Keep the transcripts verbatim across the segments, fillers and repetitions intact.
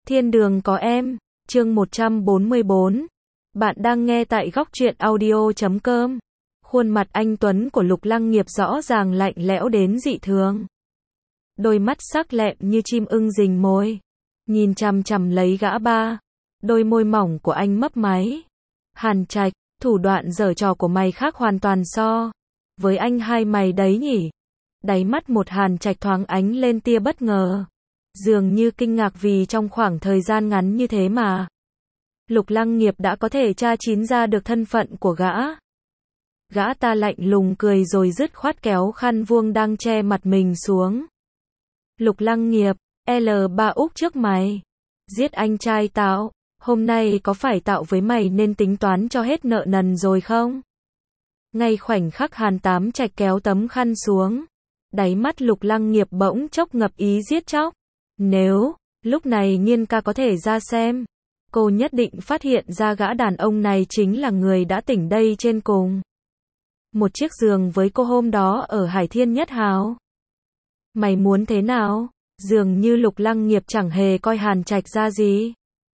Thiên đường có em, chương một trăm bốn mươi bốn. Bạn đang nghe tại góc truyện audio chấm com. Khuôn mặt anh tuấn của Lục Lăng Nghiệp rõ ràng lạnh lẽo đến dị thường. Đôi mắt sắc lẹm như chim ưng rình mồi, nhìn chằm chằm lấy gã ba. Đôi môi mỏng của anh mấp máy. Hàn Trạch, thủ đoạn giở trò của mày khác hoàn toàn so với anh hai mày đấy nhỉ? Đáy mắt một Hàn Trạch thoáng ánh lên tia bất ngờ. Dường như kinh ngạc vì trong khoảng thời gian ngắn như thế mà Lục Lăng Nghiệp đã có thể tra chín ra được thân phận của gã. Gã ta lạnh lùng cười rồi dứt khoát kéo khăn vuông đang che mặt mình xuống. Lục Lăng Nghiệp, lờ ba úc trước mày. Giết anh trai tao, hôm nay có phải tao với mày nên tính toán cho hết nợ nần rồi không? Ngay khoảnh khắc Hàn Tám Trạch kéo tấm khăn xuống, đáy mắt Lục Lăng Nghiệp bỗng chốc ngập ý giết chóc. Nếu lúc này Nhiên ca có thể ra xem, cô nhất định phát hiện ra gã đàn ông này chính là người đã tỉnh đây trên cùng một chiếc giường với cô hôm đó ở Hải Thiên Nhất Hào. Mày muốn thế nào? Dường như Lục Lăng Nghiệp chẳng hề coi Hàn Trạch ra gì.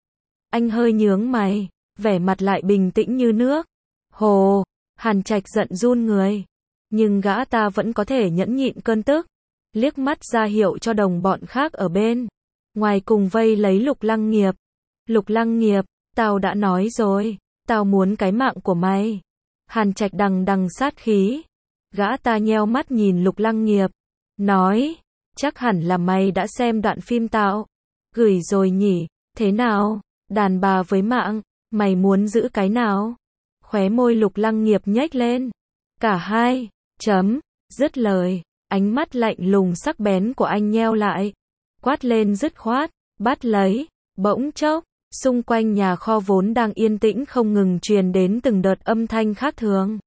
Anh hơi nhướng mày, vẻ mặt lại bình tĩnh như nước. Hồ, Hàn Trạch giận run người, nhưng gã ta vẫn có thể nhẫn nhịn cơn tức, liếc mắt ra hiệu cho đồng bọn khác ở bên ngoài cùng vây lấy Lục Lăng Nghiệp. Lục Lăng Nghiệp, tao đã nói rồi, tao muốn cái mạng của mày. Hàn Trạch đằng đằng sát khí. Gã ta nheo mắt nhìn Lục Lăng Nghiệp, nói, chắc hẳn là mày đã xem đoạn phim tao gửi rồi nhỉ? Thế nào, đàn bà với mạng, mày muốn giữ cái nào? Khóe môi Lục Lăng Nghiệp nhếch lên. Cả hai, chấm, dứt lời, ánh mắt lạnh lùng sắc bén của anh nheo lại, quát lên dứt khoát, bắt lấy. Bỗng chốc, xung quanh nhà kho vốn đang yên tĩnh không ngừng truyền đến từng đợt âm thanh khác thường.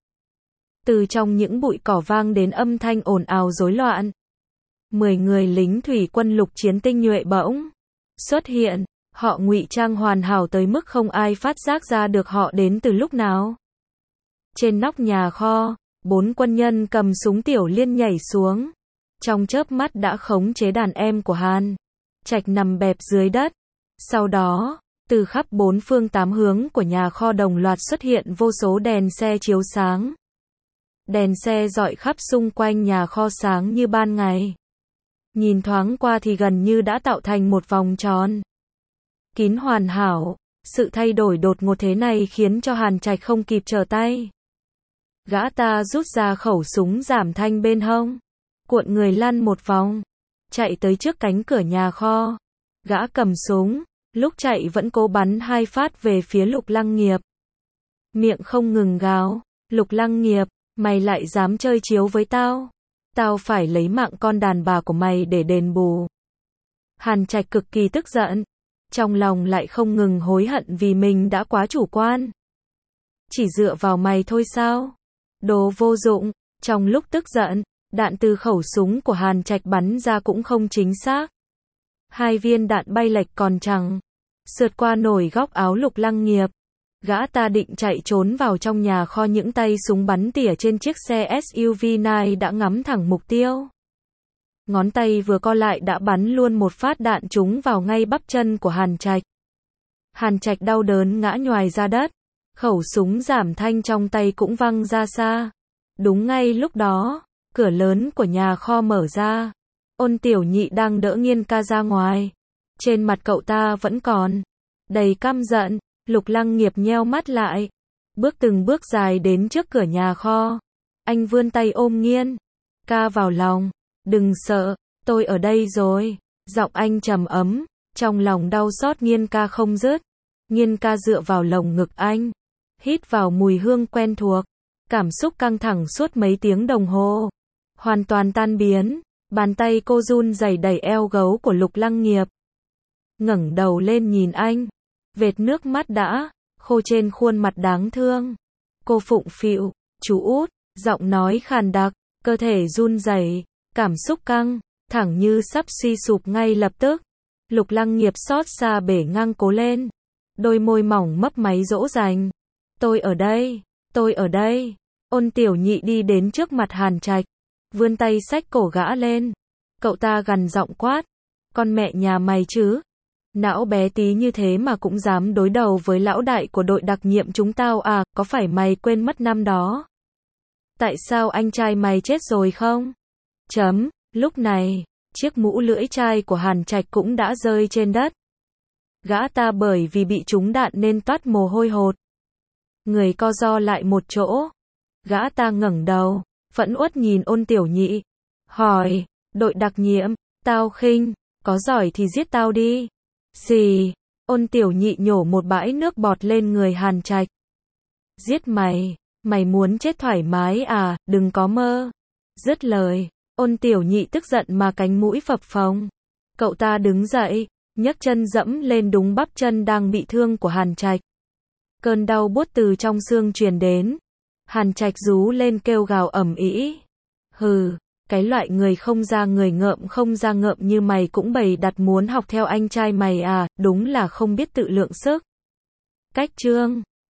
Từ trong những bụi cỏ vang đến âm thanh ồn ào rối loạn. Mười người lính thủy quân lục chiến tinh nhuệ bỗng xuất hiện, họ ngụy trang hoàn hảo tới mức không ai phát giác ra được họ đến từ lúc nào. Trên nóc nhà kho, bốn quân nhân cầm súng tiểu liên nhảy xuống, trong chớp mắt đã khống chế đàn em của Hàn Trạch nằm bẹp dưới đất. Sau đó, từ khắp bốn phương tám hướng của nhà kho đồng loạt xuất hiện vô số đèn xe chiếu sáng. Đèn xe rọi khắp xung quanh nhà kho sáng như ban ngày. Nhìn thoáng qua thì gần như đã tạo thành một vòng tròn kín hoàn hảo. Sự thay đổi đột ngột thế này khiến cho Hàn Trạch không kịp trở tay. Gã ta rút ra khẩu súng giảm thanh bên hông, cuộn người lăn một vòng, chạy tới trước cánh cửa nhà kho. Gã cầm súng, lúc chạy vẫn cố bắn hai phát về phía Lục Lăng Nghiệp. Miệng không ngừng gào, Lục Lăng Nghiệp, mày lại dám chơi chiếu với tao? Tao phải lấy mạng con đàn bà của mày để đền bù. Hàn Trạch cực kỳ tức giận, trong lòng lại không ngừng hối hận vì mình đã quá chủ quan. Chỉ dựa vào mày thôi sao? Đồ vô dụng. Trong lúc tức giận, đạn từ khẩu súng của Hàn Trạch bắn ra cũng không chính xác. Hai viên đạn bay lệch còn chẳng sượt qua nổi góc áo Lục Lăng Nghiệp. Gã ta định chạy trốn vào trong nhà kho, những tay súng bắn tỉa trên chiếc xe ét u vê này đã ngắm thẳng mục tiêu. Ngón tay vừa co lại đã bắn luôn một phát đạn trúng vào ngay bắp chân của Hàn Trạch. Hàn Trạch đau đớn ngã nhoài ra đất, khẩu súng giảm thanh trong tay cũng văng ra xa. Đúng ngay lúc đó, cửa lớn của nhà kho mở ra. Ôn Tiểu Nhị đang đỡ Nghiên ca ra ngoài. Trên mặt cậu ta vẫn còn đầy căm giận. Lục Lăng Nghiệp nheo mắt lại, bước từng bước dài đến trước cửa nhà kho. Anh vươn tay ôm Nghiên ca vào lòng. Đừng sợ, tôi ở đây rồi. Giọng anh trầm ấm, trong lòng đau xót Nghiên ca không dứt. Nghiên ca dựa vào lồng ngực anh, hít vào mùi hương quen thuộc. Cảm xúc căng thẳng suốt mấy tiếng đồng hồ hoàn toàn tan biến. Bàn tay cô run rẩy đẩy eo gấu của Lục Lăng Nghiệp, ngẩng đầu lên nhìn anh. Vệt nước mắt đã khô trên khuôn mặt đáng thương. Cô phụng phịu, chú út, giọng nói khàn đặc, cơ thể run rẩy, cảm xúc căng thẳng như sắp suy sụp ngay lập tức. Lục Lăng Nghiệp xót xa bể ngang cố lên, đôi môi mỏng mấp máy dỗ dành. Tôi ở đây, tôi ở đây. Ôn Tiểu Nhị đi đến trước mặt Hàn Trạch, vươn tay xách cổ gã lên. Cậu ta gằn giọng quát, con mẹ nhà mày chứ? Não bé tí như thế mà cũng dám đối đầu với lão đại của đội đặc nhiệm chúng tao à, có phải mày quên mất năm đó? Tại sao anh trai mày chết rồi không? Chấm, lúc này, chiếc mũ lưỡi chai của Hàn Trạch cũng đã rơi trên đất. Gã ta bởi vì bị trúng đạn nên toát mồ hôi hột. Người co ro lại một chỗ. Gã ta ngẩng đầu, phẫn uất nhìn Ôn Tiểu Nhị. Hỏi, đội đặc nhiệm, tao khinh, có giỏi thì giết tao đi. Xì, Ôn Tiểu Nhị nhổ một bãi nước bọt lên người Hàn Trạch. Giết mày, mày muốn chết thoải mái à, đừng có mơ. Dứt lời, Ôn Tiểu Nhị tức giận mà cánh mũi phập phồng. Cậu ta đứng dậy, nhấc chân dẫm lên đúng bắp chân đang bị thương của Hàn Trạch. Cơn đau buốt từ trong xương truyền đến. Hàn Trạch rú lên kêu gào ầm ĩ. Hừ, cái loại người không ra người ngợm không ra ngợm như mày cũng bày đặt muốn học theo anh trai mày à, đúng là không biết tự lượng sức. Cách chương